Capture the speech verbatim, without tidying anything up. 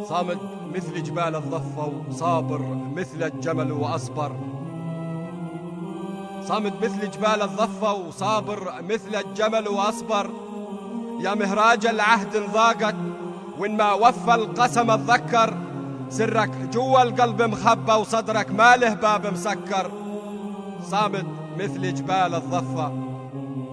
صامد مثل جبال الضفة وصابر مثل الجمل وأصبر. صامد مثل جبال الضفة وصابر مثل الجمل وأصبر. يا مهراج العهد انضاقت وإن ما وفى القسم اتذكر. سرك جوا القلب مخبى وصدرك ما له باب مسكر. صامد مثل جبال الضفة